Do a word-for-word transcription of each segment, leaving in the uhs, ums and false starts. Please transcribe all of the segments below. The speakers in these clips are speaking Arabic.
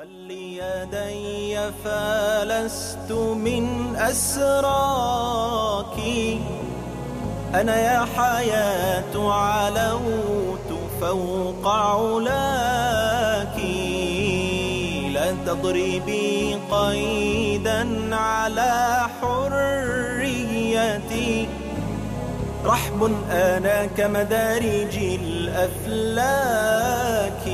خلي يدي فلست من أسراك، أنا يا حياة علوت فوق علاك، لا تضربي قيدا على حريتي، رحب أنا كمدارج الأفلاك.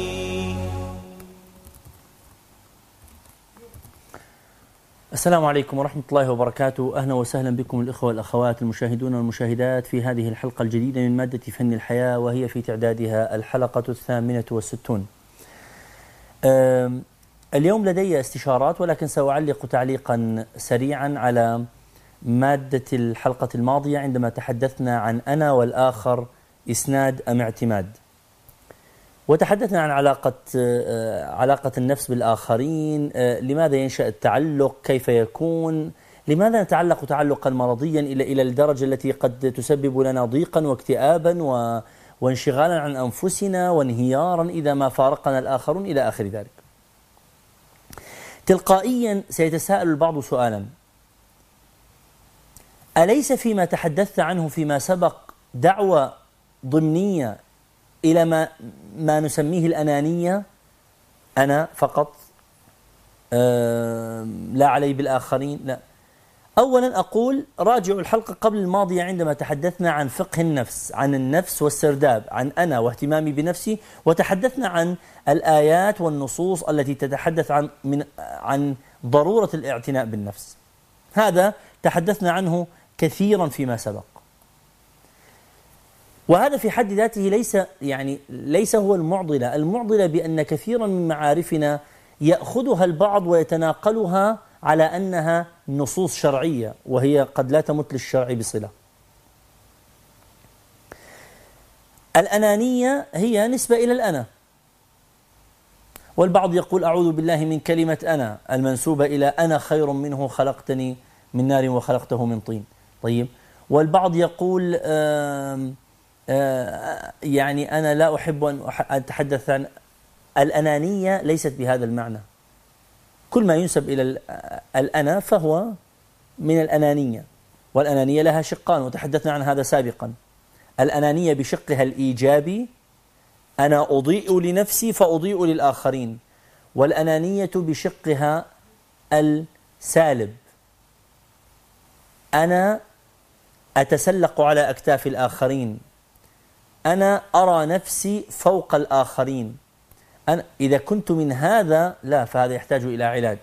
السلام عليكم ورحمة الله وبركاته. أهلا وسهلا بكم الإخوة والأخوات المشاهدون والمشاهدات في هذه الحلقة الجديدة من مادة فن الحياة، وهي في تعدادها الحلقة الثامنة والستون. اليوم لدي استشارات، ولكن سأعلق تعليقا سريعا على مادة الحلقة الماضية عندما تحدثنا عن أنا والآخر إسناد أم اعتماد، وتحدثنا عن علاقة علاقة النفس بالآخرين، لماذا ينشأ التعلق، كيف يكون، لماذا نتعلق تعلقا مرضيا إلى إلى الدرجة التي قد تسبب لنا ضيقا واكتئابا و وانشغالا عن أنفسنا وانهيارا إذا ما فارقنا الآخرون إلى آخر ذلك. تلقائيا سيتساءل البعض سؤالا: أليس فيما تحدثت عنه فيما سبق دعوة ضمنية إلى ما ما نسميه الأنانية؟ أنا فقط، آه لا علي بالآخرين. لا. أولا أقول راجعوا الحلقة قبل الماضية عندما تحدثنا عن فقه النفس، عن النفس والسرداب، عن أنا واهتمامي بنفسي، وتحدثنا عن الآيات والنصوص التي تتحدث عن من عن ضرورة الاعتناء بالنفس. هذا تحدثنا عنه كثيرا فيما سبق، وهذا في حد ذاته ليس يعني ليس هو المعضلة. المعضلة بأن كثيرا من معارفنا يأخذها البعض ويتناقلها على أنها نصوص شرعية، وهي قد لا تمت للشرع بصلة. الأنانية هي نسبة إلى الأنا، والبعض يقول أعوذ بالله من كلمة أنا المنسوبة إلى أنا خير منه خلقتني من نار وخلقته من طين. طيب، والبعض يقول آم آه يعني أنا لا أحب أن أتحدث عن الأنانية، ليست بهذا المعنى. كل ما ينسب إلى الأنا فهو من الأنانية، والأنانية لها شقان وتحدثنا عن هذا سابقا. الأنانية بشقها الإيجابي، أنا أضيء لنفسي فأضيء للآخرين، والأنانية بشقها السالب، أنا أتسلق على أكتاف الآخرين، أنا أرى نفسي فوق الآخرين. أنا إذا كنت من هذا لا، فهذا يحتاج إلى علاج.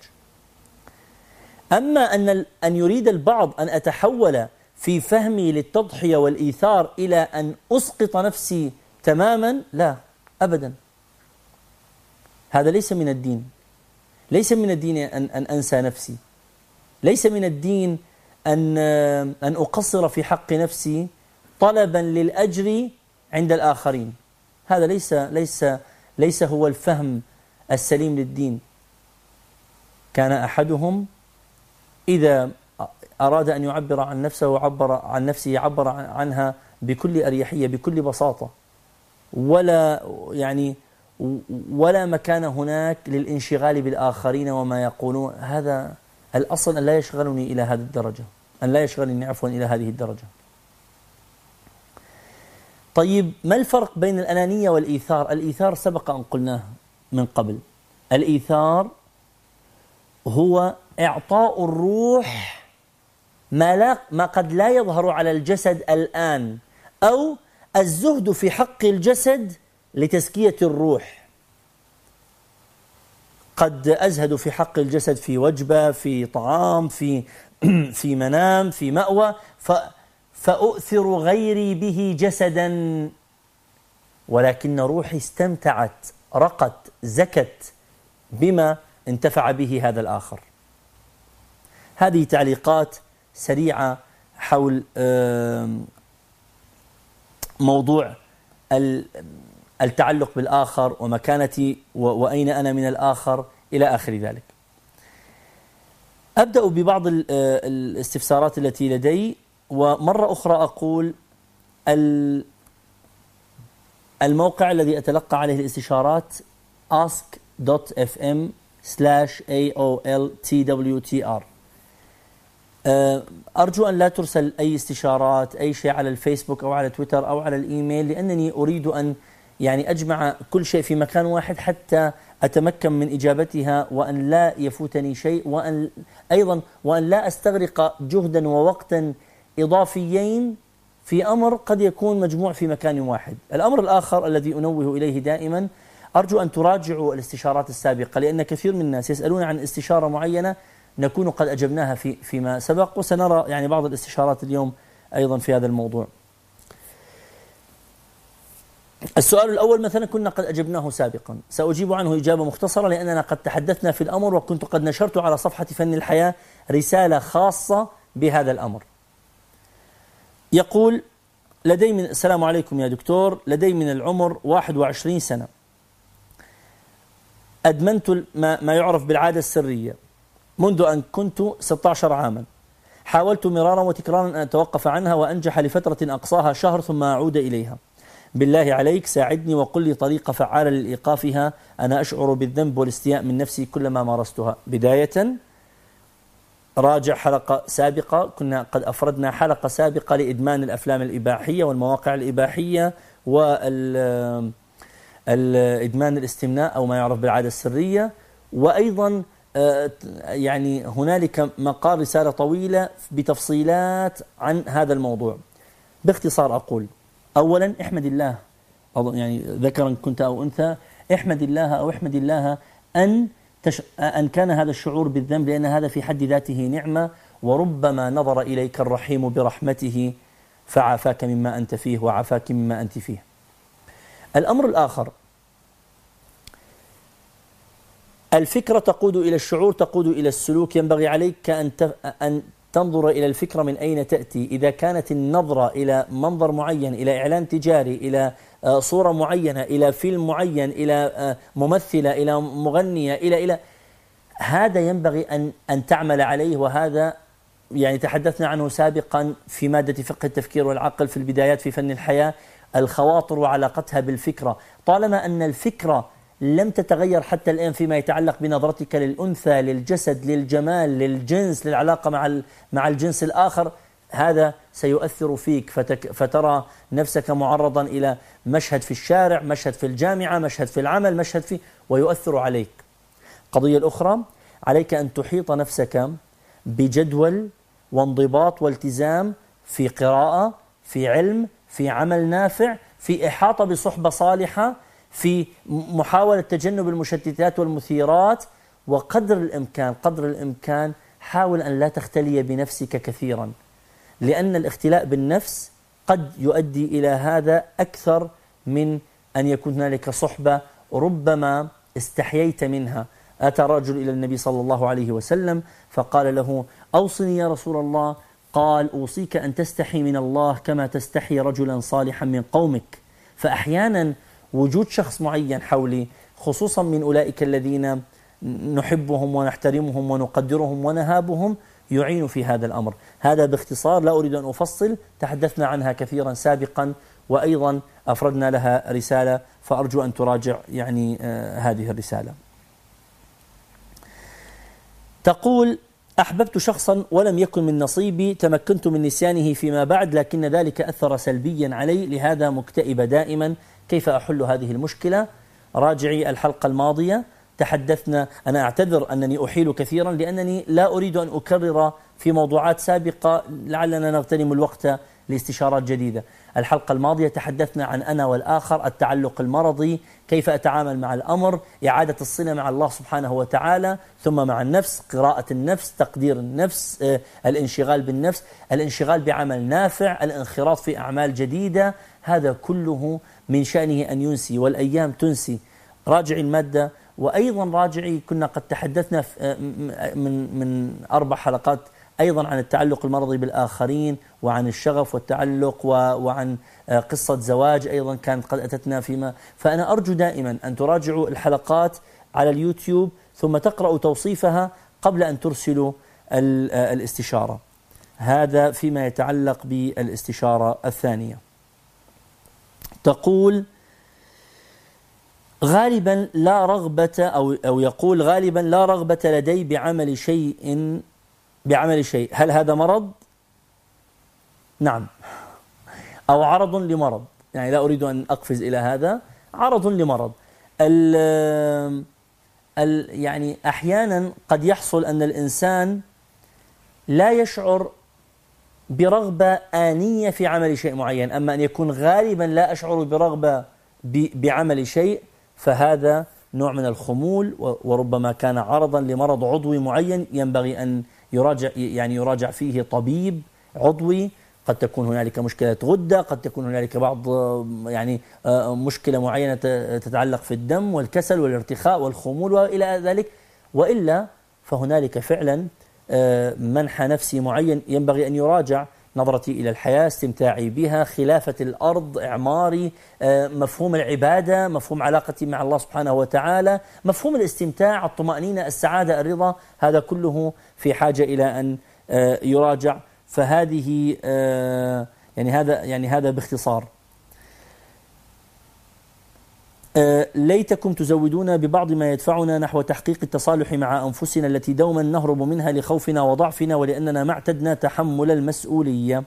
أما أن أن يريد البعض أن أتحول في فهمي للتضحية والإيثار إلى أن أسقط نفسي تماما، لا أبدا، هذا ليس من الدين. ليس من الدين أن أن أنسى نفسي، ليس من الدين أن أن أقصر في حق نفسي طلبا للأجر عند الآخرين. هذا ليس ليس ليس هو الفهم السليم للدين. كان أحدهم إذا أراد أن يعبر عن نفسه وعبر عن نفسه يعبر عنها بكل أريحية بكل بساطة، ولا يعني ولا مكان هناك للانشغال بالآخرين وما يقولون. هذا الأصل أن لا يشغلني إلى هذه الدرجة، أن لا يشغلني عفوا إلى هذه الدرجة. طيب، ما الفرق بين الأنانية والإيثار؟ الإيثار سبق أن قلناه من قبل. الإيثار هو إعطاء الروح ما, لا ما قد لا يظهر على الجسد الآن، أو الزهد في حق الجسد لتزكية الروح. قد أزهد في حق الجسد في وجبة، في طعام، في في منام، في مأوى، ف فأؤثر غيري به جسدا، ولكن روحي استمتعت، رقت، زكت بما انتفع به هذا الآخر. هذه تعليقات سريعة حول موضوع التعلق بالآخر ومكانتي وأين أنا من الآخر إلى آخر ذلك. أبدأ ببعض الاستفسارات التي لدي، ومرة أخرى أقول الموقع الذي أتلقى عليه الاستشارات ask دوت اف ام سلاش A O L T W T R. أرجو أن لا ترسل أي استشارات أي شيء على الفيسبوك أو على تويتر أو على الإيميل، لأنني أريد أن يعني أجمع كل شيء في مكان واحد حتى أتمكن من إجابتها، وأن لا يفوتني شيء، وأن أيضا وأن لا أستغرق جهدا ووقتا إضافيين في أمر قد يكون مجموع في مكان واحد. الأمر الآخر الذي أنوه إليه دائما، أرجو أن تراجعوا الاستشارات السابقة، لأن كثير من الناس يسألون عن استشارة معينة نكون قد أجبناها في فيما سبق، وسنرى يعني بعض الاستشارات اليوم أيضا في هذا الموضوع. السؤال الأول مثلا كنا قد أجبناه سابقا، سأجيب عنه إجابة مختصرة لأننا قد تحدثنا في الأمر، وكنت قد نشرت على صفحة فن الحياة رسالة خاصة بهذا الأمر. يقول: لدي من السلام عليكم يا دكتور، لدي من العمر واحد وعشرين سنة، أدمنت ما, ما يعرف بالعادة السرية منذ أن كنت ستة عشر عاما. حاولت مرارا وتكرارا أن أتوقف عنها وأنجح لفترة أقصاها شهر ثم أعود إليها. بالله عليك ساعدني وقل لي طريقة فعالة لإيقافها، أنا أشعر بالذنب والاستياء من نفسي كلما مارستها. بداية راجع حلقة سابقة، كنا قد أفردنا حلقة سابقة لإدمان الأفلام الإباحية والمواقع الإباحية والإدمان الاستمناء أو ما يعرف بالعادة السرية، وأيضا يعني هنالك مقال رسالة طويلة بتفصيلات عن هذا الموضوع. باختصار أقول: أولا احمد الله، يعني ذكرا كنت أو أنثى، احمد الله أو احمد الله أن تش... أن كان هذا الشعور بالذنب، لأن هذا في حد ذاته نعمة، وربما نظر إليك الرحيم برحمته فعافاك مما أنت فيه وعافاك مما أنت فيه. الأمر الآخر، الفكرة تقود إلى الشعور، تقود إلى السلوك. ينبغي عليك أن ت... أن تنظر إلى الفكرة من أين تأتي. إذا كانت النظرة إلى منظر معين، إلى إعلان تجاري، إلى صورة معينة، إلى فيلم معين، إلى ممثلة، إلى مغنية، إلى إلى هذا ينبغي أن أن تعمل عليه. وهذا يعني تحدثنا عنه سابقا في مادة فقه التفكير والعقل في البدايات في فن الحياة، الخواطر وعلاقتها بالفكرة. طالما أن الفكرة لم تتغير حتى الآن فيما يتعلق بنظرتك للأنثى، للجسد، للجمال، للجنس، للعلاقة مع مع الجنس الآخر، هذا سيؤثر فيك، فتك فترى نفسك معرضا إلى مشهد في الشارع، مشهد في الجامعة، مشهد في العمل، مشهد في ويؤثر عليك. قضية الأخرى، عليك أن تحيط نفسك بجدول وانضباط والتزام في قراءة، في علم، في عمل نافع، في إحاطة بصحبة صالحة، في محاولة تجنب المشتتات والمثيرات، وقدر الإمكان قدر الإمكان حاول أن لا تختلي بنفسك كثيرا، لأن الاختلاء بالنفس قد يؤدي إلى هذا أكثر من أن يكون هنالك صحبة ربما استحييت منها. أتى رجل إلى النبي صلى الله عليه وسلم فقال له: أوصني يا رسول الله. قال: أوصيك أن تستحي من الله كما تستحي رجلا صالحا من قومك. فأحيانا وجود شخص معين حولي، خصوصا من أولئك الذين نحبهم ونحترمهم ونقدرهم ونهابهم، يعين في هذا الأمر. هذا باختصار، لا أريد أن أفصل، تحدثنا عنها كثيرا سابقا، وأيضا أفردنا لها رسالة، فأرجو أن تراجع يعني آه هذه الرسالة. تقول: أحببت شخصا ولم يكن من نصيبي، تمكنت من نسيانه فيما بعد، لكن ذلك أثر سلبيا علي، لهذا مكتئبة دائما، كيف أحل هذه المشكلة؟ راجعي الحلقة الماضية، تحدثنا. أنا أعتذر أنني أحيل كثيرا لأنني لا أريد أن أكرر في موضوعات سابقة، لعلنا نغتنم الوقت لاستشارات جديدة. الحلقة الماضية تحدثنا عن أنا والآخر، التعلق المرضي، كيف أتعامل مع الأمر، إعادة الصلة مع الله سبحانه وتعالى، ثم مع النفس، قراءة النفس، تقدير النفس، آه، الانشغال بالنفس، الانشغال بعمل نافع، الانخراط في أعمال جديدة. هذا كله من شأنه أن ينسي، والأيام تنسي. راجعي المادة، وأيضا راجعي كنا قد تحدثنا من من أربع حلقات أيضا عن التعلق المرضي بالآخرين، وعن الشغف والتعلق، وعن قصة زواج أيضا كانت قد أتتنا فيما. فأنا أرجو دائما أن تراجعوا الحلقات على اليوتيوب ثم تقرأوا توصيفها قبل أن ترسلوا الاستشارة. هذا فيما يتعلق بالاستشارة الثانية. تقول: غالبا لا رغبة أو أو يقول غالبا لا رغبة لدي بعمل شيء بعمل شيء. هل هذا مرض؟ نعم، أو عرض لمرض. يعني لا أريد أن أقفز إلى هذا، عرض لمرض. ال ال يعني أحيانا قد يحصل أن الإنسان لا يشعر برغبة آنية في عمل شيء معين، أما أن يكون غالبا لا أشعر برغبة بعمل شيء، فهذا نوع من الخمول، وربما كان عرضا لمرض عضوي معين ينبغي أن يراجع يعني يراجع فيه طبيب عضوي. قد تكون هنالك مشكلة غدة، قد تكون هنالك بعض يعني مشكلة معينة تتعلق في الدم والكسل والارتخاء والخمول وإلى ذلك. وإلا فهنالك فعلا منحى نفسي معين ينبغي أن يراجع: نظرتي إلى الحياة، استمتاعي بها، خلافة الأرض، إعماري، مفهوم العبادة، مفهوم علاقتي مع الله سبحانه وتعالى، مفهوم الاستمتاع، الطمأنينة، السعادة، الرضا. هذا كله في حاجة إلى أن يراجع. فهذه يعني هذا يعني هذا باختصار. ليتكم تزودون ببعض ما يدفعنا نحو تحقيق التصالح مع أنفسنا التي دوما نهرب منها لخوفنا وضعفنا ولأننا ما اعتدنا تحمل المسؤولية.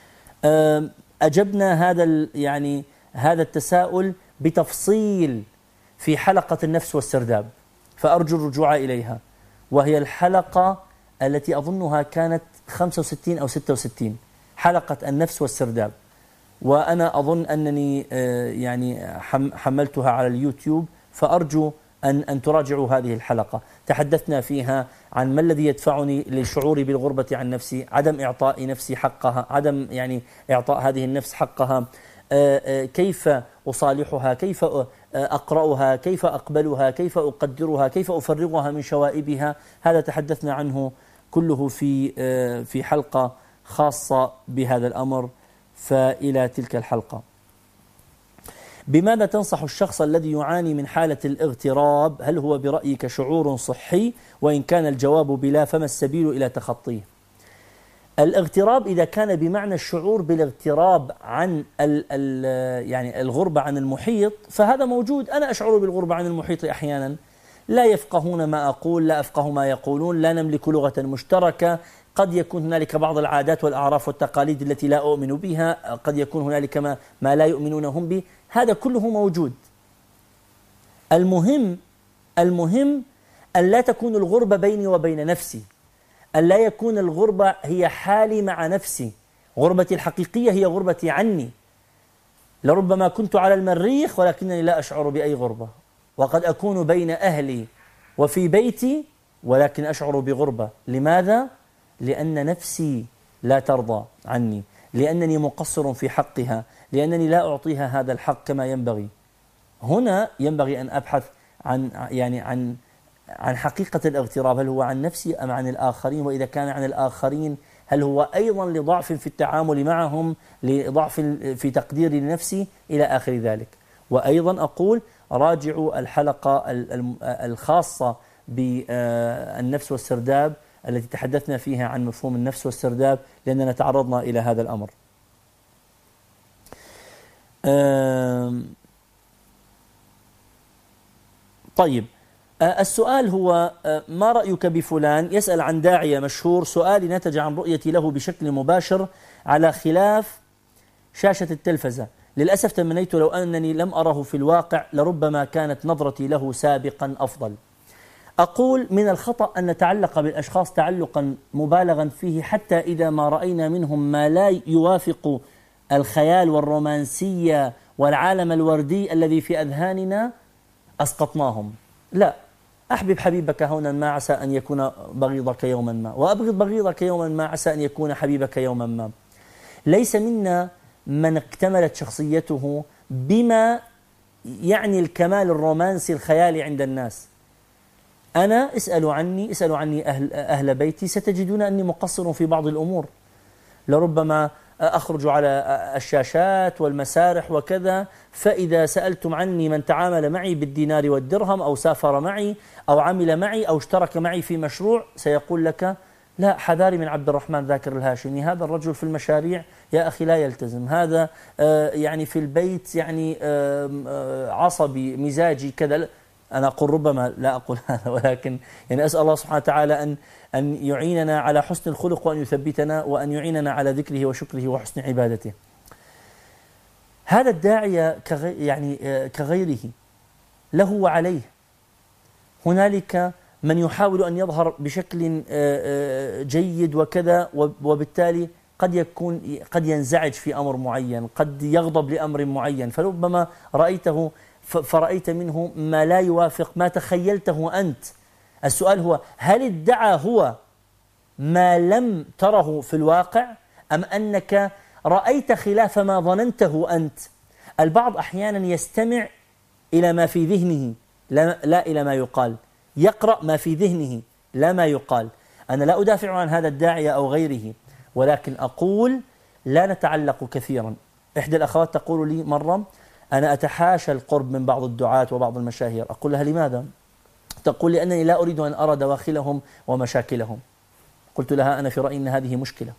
أجبنا هذا يعني هذا التساؤل بتفصيل في حلقة النفس والسرداب، فأرجو الرجوع إليها، وهي الحلقة التي أظنها كانت خمسة وستين أو ستة وستين، حلقة النفس والسرداب. وأنا أظن أنني يعني حملتها على اليوتيوب، فأرجو أن أن تراجعوا هذه الحلقة. تحدثنا فيها عن ما الذي يدفعني للشعور بالغربة عن نفسي، عدم إعطاء نفسي حقها، عدم يعني إعطاء هذه النفس حقها، كيف أصالحها، كيف أقرأها، كيف أقبلها، كيف أقدرها، كيف أفرغها من شوائبها. هذا تحدثنا عنه كله في في حلقة خاصة بهذا الأمر، فإلى تلك الحلقة. بماذا تنصح الشخص الذي يعاني من حالة الاغتراب؟ هل هو برأيك شعور صحي؟ وإن كان الجواب بلا، فما السبيل إلى تخطيه؟ الاغتراب إذا كان بمعنى الشعور بالاغتراب عن ال ال يعني الغربة عن المحيط، فهذا موجود. أنا أشعر بالغربة عن المحيط أحيانا، لا يفقهون ما أقول، لا أفقه ما يقولون، لا نملك لغة مشتركة، قد يكون هنالك بعض العادات والأعراف والتقاليد التي لا أؤمن بها، قد يكون هنالك ما, ما لا يؤمنون هم به. هذا كله موجود. المهم المهم أن لا تكون الغربة بيني وبين نفسي، أن لا يكون الغربة هي حالي مع نفسي. غربتي الحقيقية هي غربتي عني. لربما كنت على المريخ ولكنني لا أشعر بأي غربة، وقد أكون بين أهلي وفي بيتي ولكن أشعر بغربة. لماذا؟ لأن نفسي لا ترضى عني، لأنني مقصر في حقها، لأنني لا أعطيها هذا الحق كما ينبغي. هنا ينبغي أن أبحث عن يعني عن عن حقيقة الاغتراب، هل هو عن نفسي أم عن الآخرين؟ وإذا كان عن الآخرين هل هو أيضا لضعف في التعامل معهم، لضعف في تقديري لنفسي، إلى آخر ذلك. وأيضا أقول راجعوا الحلقة الخاصة بالنفس والسرداب التي تحدثنا فيها عن مفهوم النفس والسرداب، لأننا تعرضنا إلى هذا الأمر. طيب، السؤال هو: ما رأيك بفلان؟ يسأل عن داعية مشهور. سؤالي نتج عن رؤيتي له بشكل مباشر على خلاف شاشة التلفزة. للأسف تمنيت لو أنني لم أره في الواقع، لربما كانت نظرتي له سابقا أفضل. أقول من الخطأ أن نتعلق بالأشخاص تعلقا مبالغا فيه، حتى إذا ما رأينا منهم ما لا يوافق الخيال والرومانسية والعالم الوردي الذي في أذهاننا أسقطناهم. لا، أحبب حبيبك هونا ما عسى أن يكون بغيضك يوما ما، وأبغض بغيضك يوما ما عسى أن يكون حبيبك يوما ما. ليس منا من اكتملت شخصيته بما يعني الكمال الرومانسي الخيالي عند الناس. أنا اسألوا عني اسألوا عني أهل, أهل بيتي، ستجدون أني مقصر في بعض الأمور. لربما أخرج على الشاشات والمسارح وكذا، فإذا سألتم عني من تعامل معي بالدينار والدرهم أو سافر معي أو عمل معي أو اشترك معي في مشروع، سيقول لك لا، حذاري من عبد الرحمن ذاكر الهاشمي، هذا الرجل في المشاريع يا أخي لا يلتزم، هذا يعني في البيت يعني عصبي مزاجي كذا. أنا أقول ربما لا أقول هذا، ولكن يعني أسأل الله سبحانه وتعالى أن أن يعيننا على حسن الخلق، وأن يثبتنا، وأن يعيننا على ذكره وشكره وحسن عبادته. هذا الداعية كغي يعني كغيره له وعليه. هنالك من يحاول أن يظهر بشكل جيد وكذا، وبالتالي قد يكون قد ينزعج في أمر معين، قد يغضب لأمر معين، فربما رأيته فرأيت منه ما لا يوافق ما تخيلته أنت. السؤال هو: هل ادعى هو ما لم تره في الواقع، أم أنك رأيت خلاف ما ظننته أنت؟ البعض أحيانا يستمع إلى ما في ذهنه لا, لا إلى ما يقال، يقرأ ما في ذهنه لا ما يقال. أنا لا أدافع عن هذا الداعية أو غيره، ولكن أقول لا نتعلق كثيرا. إحدى الأخوات تقول لي مرة: أنا أتحاشى القرب من بعض الدعاة وبعض المشاهير. أقول لها: لماذا؟ تقول: لأنني لا أريد أن أرى دواخلهم ومشاكلهم. قلت لها: أنا في رأيي أن هذه مشكلة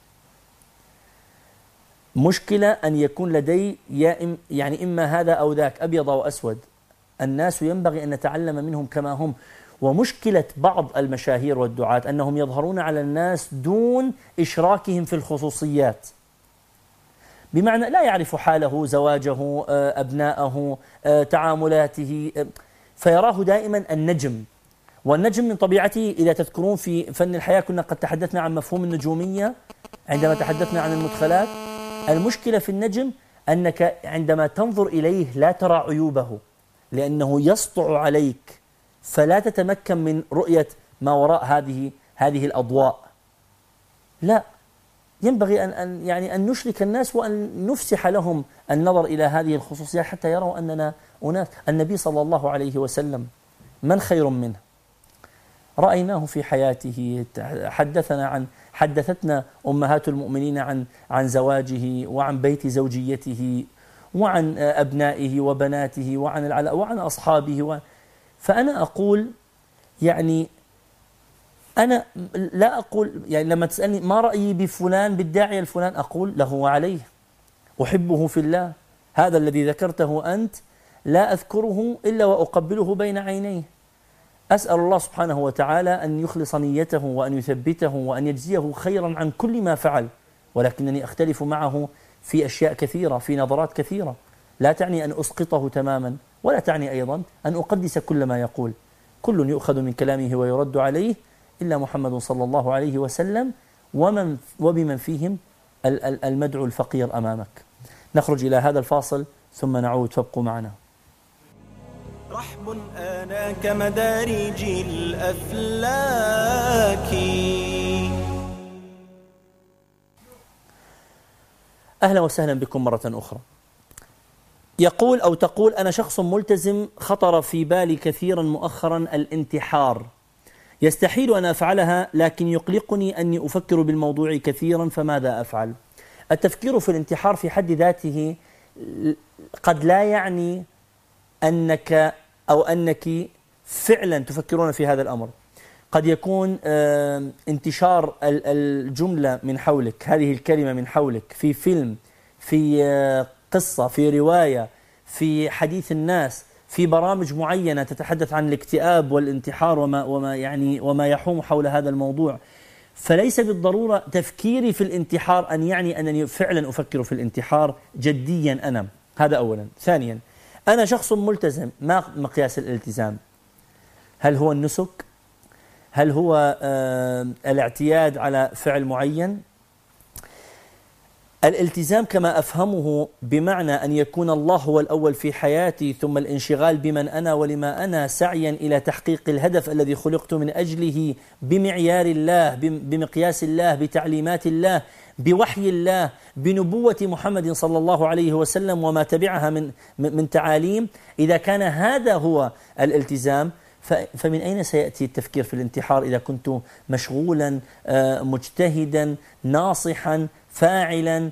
مشكلة أن يكون لدي يعني إما هذا أو ذاك، أبيض أو أسود. الناس ينبغي أن نتعلم منهم كما هم. ومشكلة بعض المشاهير والدعاة أنهم يظهرون على الناس دون إشراكهم في الخصوصيات، بمعنى لا يعرف حاله، زواجه، أبناءه، تعاملاته، فيراه دائما النجم. والنجم من طبيعته، إذا تذكرون في فن الحياة كنا قد تحدثنا عن مفهوم النجومية عندما تحدثنا عن المدخلات. المشكلة في النجم أنك عندما تنظر إليه لا ترى عيوبه، لأنه يسطع عليك، فلا تتمكن من رؤية ما وراء هذه هذه الأضواء. لا، ينبغي أن أن يعني أن نشرك الناس وأن نفسح لهم النظر إلى هذه الخصوصيات حتى يروا أننا أناس. النبي صلى الله عليه وسلم من خير منه؟ رأيناه في حياته، حدثنا عن حدثتنا أمهات المؤمنين عن عن زواجه وعن بيت زوجيته وعن أبنائه وبناته وعن العلاء وعن أصحابه و... فأنا أقول يعني أنا لا أقول يعني لما تسألني ما رأيي بفلان بالداعية الفلان، أقول له وعليه، أحبه في الله. هذا الذي ذكرته أنت لا أذكره إلا وأقبله بين عينيه. أسأل الله سبحانه وتعالى أن يخلص نيته وأن يثبته وأن يجزيه خيرا عن كل ما فعل، ولكنني أختلف معه في أشياء كثيرة، في نظرات كثيرة، لا تعني أن أسقطه تماما، ولا تعني أيضا أن أقدس كل ما يقول. كل يؤخذ من كلامه ويرد عليه إلا محمد صلى الله عليه وسلم ومن وبمن فيهم المدعو الفقير أمامك. نخرج إلى هذا الفاصل ثم نعود، فابقوا معنا. رحب آنا كمدارج الأفلاك. أهلا وسهلا بكم مرة أخرى. يقول أو تقول: أنا شخص ملتزم، خطر في بالي كثيرا مؤخرا الانتحار، يستحيل أن أفعلها لكن يقلقني أني أفكر بالموضوع كثيرا، فماذا أفعل؟ التفكير في الانتحار في حد ذاته قد لا يعني أنك أو أنك فعلا تفكرون في هذا الأمر. قد يكون انتشار الجملة من حولك، هذه الكلمة من حولك، في فيلم، في قصة، في رواية، في حديث الناس، في برامج معينة تتحدث عن الاكتئاب والانتحار وما وما يعني وما يحوم حول هذا الموضوع. فليس بالضرورة تفكيري في الانتحار أن يعني أنني فعلا أفكر في الانتحار جديا أنا. هذا أولا. ثانيا، أنا شخص ملتزم. ما مقياس الالتزام؟ هل هو النسك؟ هل هو آه الاعتياد على فعل معين؟ الالتزام كما أفهمه بمعنى أن يكون الله هو الأول في حياتي، ثم الانشغال بمن أنا ولما أنا، سعيا إلى تحقيق الهدف الذي خلقت من أجله، بمعيار الله، بمقياس الله، بتعليمات الله، بوحي الله، بنبوة محمد صلى الله عليه وسلم وما تبعها من من تعاليم. إذا كان هذا هو الالتزام، فمن أين سيأتي التفكير في الانتحار إذا كنت مشغولا مجتهدا ناصحا فاعلا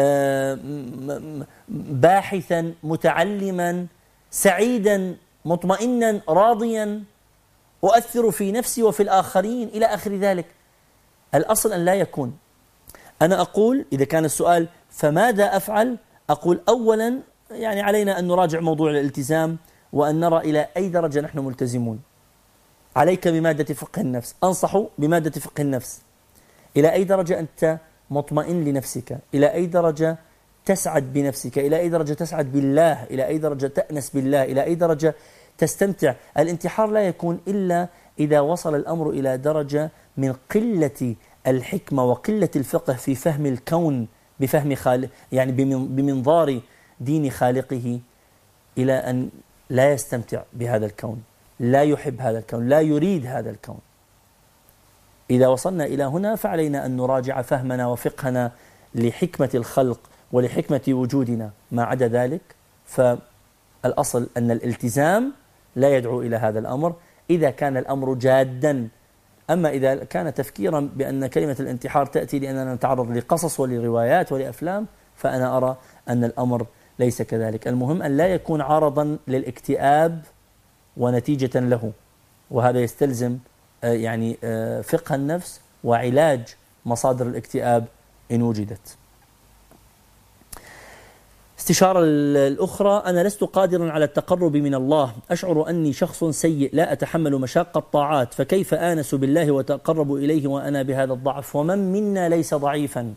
باحثا متعلما سعيدا مطمئنا راضيا أؤثر في نفسي وفي الآخرين إلى آخر ذلك؟ الأصل أن لا يكون. أنا أقول إذا كان السؤال فماذا أفعل؟ أقول أولا يعني علينا أن نراجع موضوع الالتزام وأن نرى إلى أي درجة نحن ملتزمون. عليك بمادة فقه النفس، أنصح بمادة فقه النفس. إلى أي درجة أنت مطمئن لنفسك؟ إلى أي درجة تسعد بنفسك؟ إلى أي درجة تسعد بالله؟ إلى أي درجة تأنس بالله؟ إلى أي درجة تستمتع؟ الانتحار لا يكون إلا إذا وصل الأمر إلى درجة من قلة الحكمة وقلة الفقه في فهم الكون بفهم خالق، يعني بمنظار دين خالقه، إلى أن لا يستمتع بهذا الكون، لا يحب هذا الكون، لا يريد هذا الكون. إذا وصلنا إلى هنا فعلينا أن نراجع فهمنا وفقهنا لحكمة الخلق ولحكمة وجودنا. ما عدا ذلك فالأصل أن الالتزام لا يدعو إلى هذا الأمر إذا كان الأمر جادا. أما إذا كان تفكيرا بأن كلمة الانتحار تأتي لأننا نتعرض لقصص ولروايات ولأفلام، فأنا أرى أن الأمر ليس كذلك. المهم أن لا يكون عرضا للاكتئاب ونتيجة له، وهذا يستلزم يعني فقه النفس وعلاج مصادر الاكتئاب إن وجدت. استشارة الأخرى: أنا لست قادرا على التقرب من الله، أشعر أني شخص سيء لا أتحمل مشاق الطاعات، فكيف آنس بالله وتقرب إليه وأنا بهذا الضعف؟ ومن منا ليس ضعيفا؟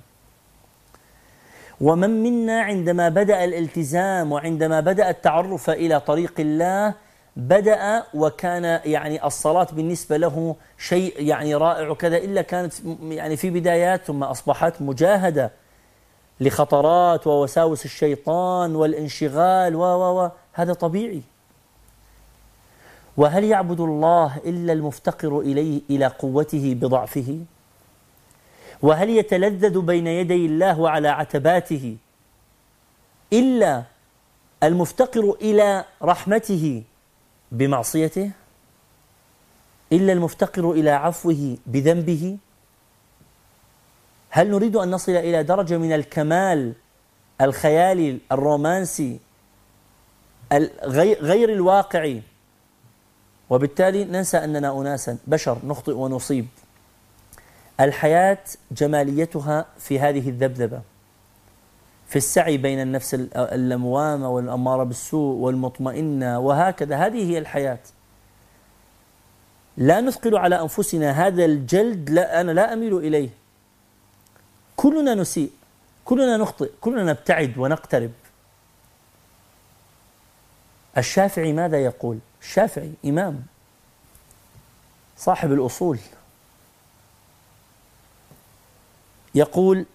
ومن منا عندما بدأ الالتزام وعندما بدأ التعرف إلى طريق الله بدأ وكان يعني الصلاة بالنسبة له شيء يعني رائع وكذا، إلا كانت يعني في بدايات، ثم أصبحت مجاهدة لخطرات ووساوس الشيطان والانشغال و و هذا طبيعي. وهل يعبد الله إلا المفتقر إليه إلى قوته بضعفه؟ وهل يتلذذ بين يدي الله وعلى عتباته إلا المفتقر إلى رحمته بمعصيته؟ إلا المفتقر إلى عفوه بذنبه؟ هل نريد أن نصل إلى درجة من الكمال الخيالي الرومانسي غير الواقعي، وبالتالي ننسى أننا أناسا بشر نخطئ ونصيب؟ الحياة جماليتها في هذه الذبذبة، في السعي بين النفس اللموامة والأمارة بالسوء والمطمئنة، وهكذا. هذه هي الحياة. لا نثقل على أنفسنا هذا الجلد، لا أنا لا أميل إليه. كلنا نسيء، كلنا نخطئ، كلنا نبتعد ونقترب. الشافعي ماذا يقول؟ الشافعي إمام صاحب الأصول، يقول: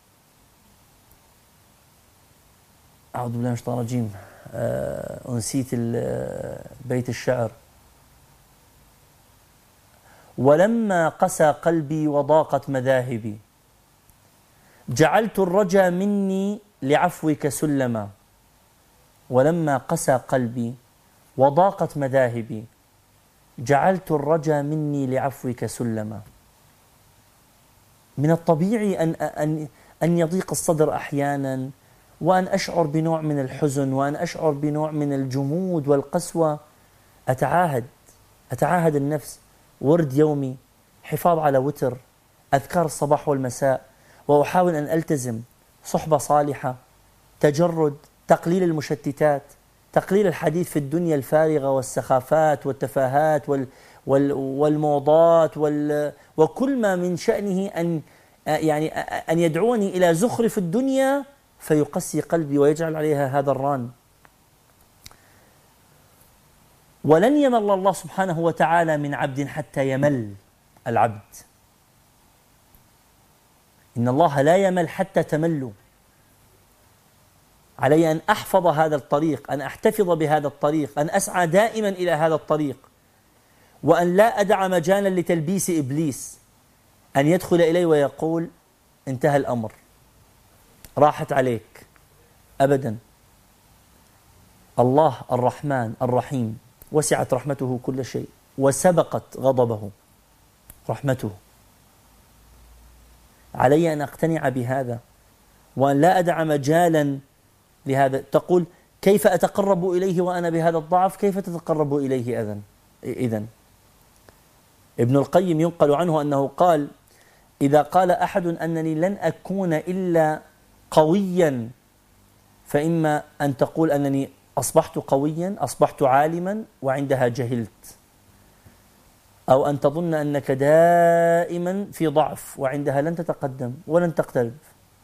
أعوذ بالله من الشيطان الرجيم، أنسيت بيت الشعر: ولما قسى قلبي وضاقت مذاهبي جعلت الرجا مني لعفوك سلما. ولما قسى قلبي وضاقت مذاهبي جعلت الرجا مني لعفوك سلما. من الطبيعي أن أن أن يضيق الصدر أحيانا، وأن أشعر بنوع من الحزن، وأن أشعر بنوع من الجمود والقسوة. أتعاهد أتعاهد النفس: ورد يومي، حفاظ على وتر، أذكار الصباح والمساء، وأحاول أن ألتزم صحبة صالحة، تجرد، تقليل المشتتات، تقليل الحديث في الدنيا الفارغة والسخافات والتفاهات وال وال والموضات وال وكل ما من شأنه أن يعني أن يدعوني إلى زخرف الدنيا فيقسي قلبي ويجعل عليها هذا الران. ولن يمل الله سبحانه وتعالى من عبد حتى يمل العبد. إن الله لا يمل حتى تملوا. علي أن أحفظ هذا الطريق، أن أحتفظ بهذا الطريق، أن أسعى دائما إلى هذا الطريق، وأن لا أدع مجالا لتلبيس إبليس أن يدخل إلي ويقول: انتهى الأمر، راحت عليك. أبدا. الله الرحمن الرحيم وسعت رحمته كل شيء، وسبقت غضبه رحمته. علي أن أقتنع بهذا، وأن لا أدع مجالا لهذا. تقول: كيف أتقرب إليه وأنا بهذا الضعف؟ كيف تتقرب إليه إذن؟ إذن ابن القيم ينقل عنه أنه قال: إذا قال أحد أنني لن أكون إلا قويا، فإما أن تقول أنني أصبحت قويا، أصبحت عالما، وعندها جهلت، أو أن تظن أنك دائما في ضعف، وعندها لن تتقدم ولن تقترب.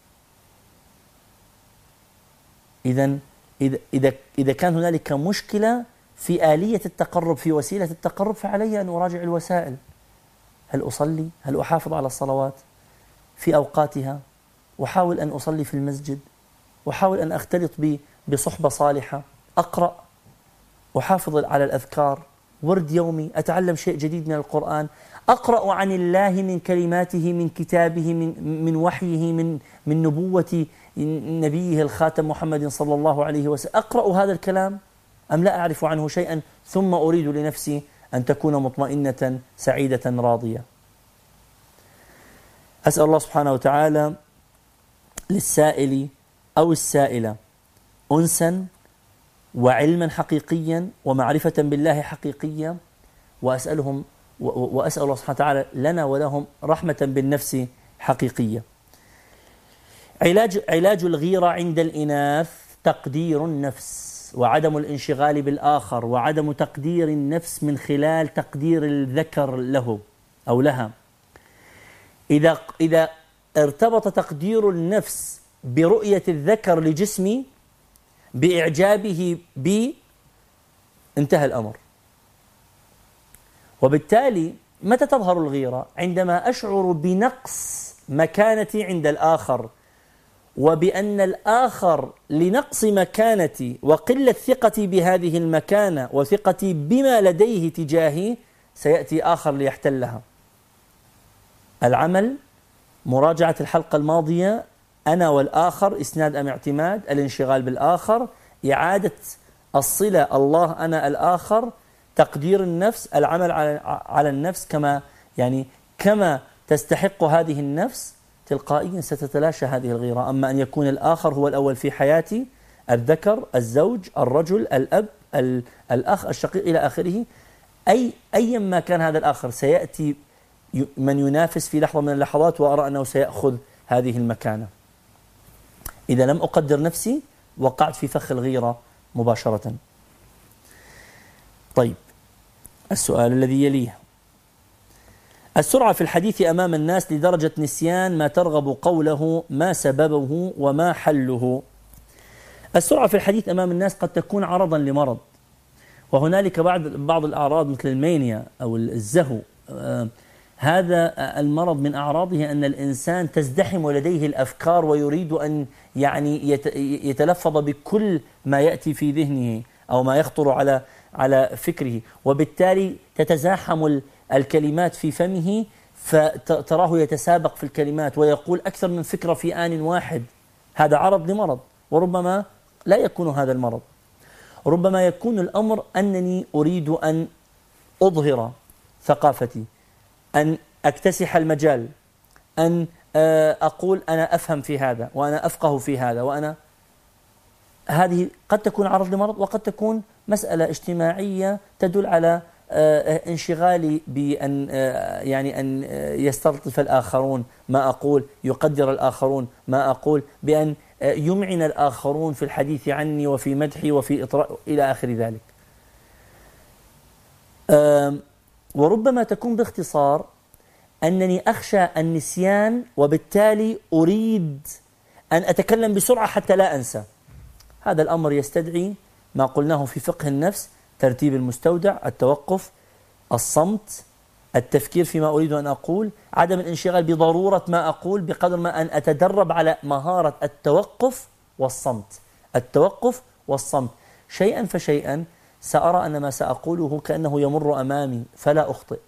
إذن إذا إذا كان هنالك مشكلة في آلية التقرب، في وسيلة التقرب، فعلي أن أراجع الوسائل. هل أصلي؟ هل أحافظ على الصلوات في أوقاتها؟ وحاول أن أصلي في المسجد، وحاول أن أختلط بصحبة صالحة، أقرأ، أحافظ على الأذكار، ورد يومي، أتعلم شيء جديد من القرآن، أقرأ عن الله من كلماته، من كتابه، من من وحيه، من من نبوة نبيه الخاتم محمد صلى الله عليه وسلم. أقرأ هذا الكلام أم لا أعرف عنه شيئا، ثم أريد لنفسي أن تكون مطمئنة سعيدة راضية. أسأل الله سبحانه وتعالى للسائل أو السائلة أنسا وعلما حقيقيا ومعرفة بالله حقيقية، وأسألهم وأسأل الله سبحانه وتعالى لنا ولهم رحمة بالنفس حقيقية. علاج علاج الغيرة عند الإناث تقدير النفس وعدم الانشغال بالآخر، وعدم تقدير النفس من خلال تقدير الذكر له أو لها. إذا إذا ارتبط تقدير النفس برؤية الذكر لجسمي، بإعجابه بي، انتهى الأمر. وبالتالي متى تظهر الغيرة؟ عندما أشعر بنقص مكانتي عند الآخر، وبأن الآخر لنقص مكانتي وقلة ثقتي بهذه المكانة وثقتي بما لديه تجاهي سيأتي آخر ليحتلها. العمل، مراجعة الحلقة الماضية، أنا والآخر، إسناد أم اعتماد، الانشغال بالآخر، إعادة الصلة الله أنا الآخر، تقدير النفس، العمل على على النفس كما يعني كما تستحق هذه النفس، تلقائيا ستتلاشى هذه الغيرة. أما أن يكون الآخر هو الأول في حياتي، الذكر، الزوج، الرجل، الأب، الأخ، الشقيق إلى آخره، أي أيا ما كان هذا الآخر سيأتي من ينافس في لحظة من اللحظات، وأرى أنه سيأخذ هذه المكانة. إذا لم أقدر نفسي وقعت في فخ الغيرة مباشرة. طيب، السؤال الذي يليه: السرعة في الحديث أمام الناس لدرجة نسيان ما ترغب قوله، ما سببه وما حله؟ السرعة في الحديث أمام الناس قد تكون عرضا لمرض، وهنالك بعض بعض الأعراض مثل المانيا أو الزهو. آه هذا المرض من أعراضه أن الإنسان تزدحم لديه الأفكار، ويريد أن يعني يتلفظ بكل ما يأتي في ذهنه أو ما يخطر على على فكره، وبالتالي تتزاحم الكلمات في فمه، فتراه يتسابق في الكلمات ويقول أكثر من فكرة في آن واحد. هذا عرض لمرض، وربما لا يكون هذا المرض. ربما يكون الأمر أنني أريد أن أظهر ثقافتي، أن أكتسح المجال، أن أقول أنا أفهم في هذا وأنا أفقه في هذا، وأنا هذه قد تكون عرض لمرض، وقد تكون مسألة اجتماعية تدل على انشغالي بأن يعني أن يستلطف الآخرون ما أقول، يقدر الآخرون ما أقول، بأن يمعن الآخرون في الحديث عني وفي مدحي وفي إطراء إلى آخر ذلك. وربما تكون باختصار أنني أخشى النسيان، وبالتالي أريد أن أتكلم بسرعة حتى لا أنسى. هذا الأمر يستدعي ما قلناه في فقه النفس: ترتيب المستودع، التوقف، الصمت، التفكير فيما أريد أن أقول، عدم الانشغال بضرورة ما أقول، بقدر ما أن أتدرب على مهارة التوقف والصمت. التوقف والصمت شيئا فشيئا سأرى أن ما سأقوله كأنه يمر أمامي فلا أخطئ.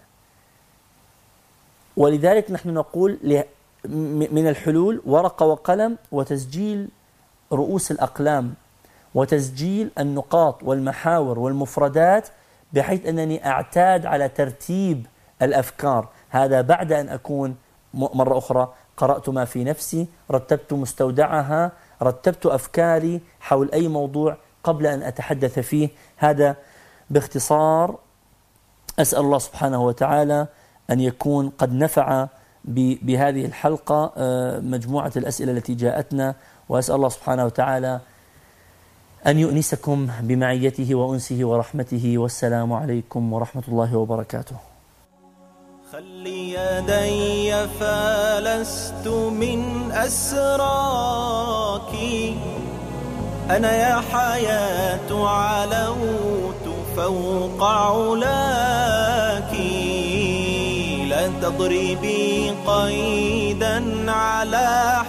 ولذلك نحن نقول من الحلول ورقة وقلم، وتسجيل رؤوس الأقلام، وتسجيل النقاط والمحاور والمفردات، بحيث أنني أعتاد على ترتيب الأفكار. هذا بعد أن أكون مرة أخرى قرأت ما في نفسي، رتبت مستودعها، رتبت أفكاري حول أي موضوع قبل أن أتحدث فيه. هذا باختصار. أسأل الله سبحانه وتعالى أن يكون قد نفع بهذه الحلقة مجموعة الأسئلة التي جاءتنا، وأسأل الله سبحانه وتعالى أن يؤنسكم بمعيته وأنسه ورحمته. والسلام عليكم ورحمة الله وبركاته. خلي يدي فلست من أسراك، أنا يا حياة علوت فوق علاك، لا تضربي قيدا على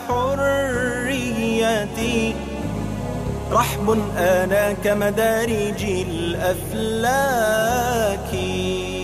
حريتي، رحب أنا كمدارج الأفلاك.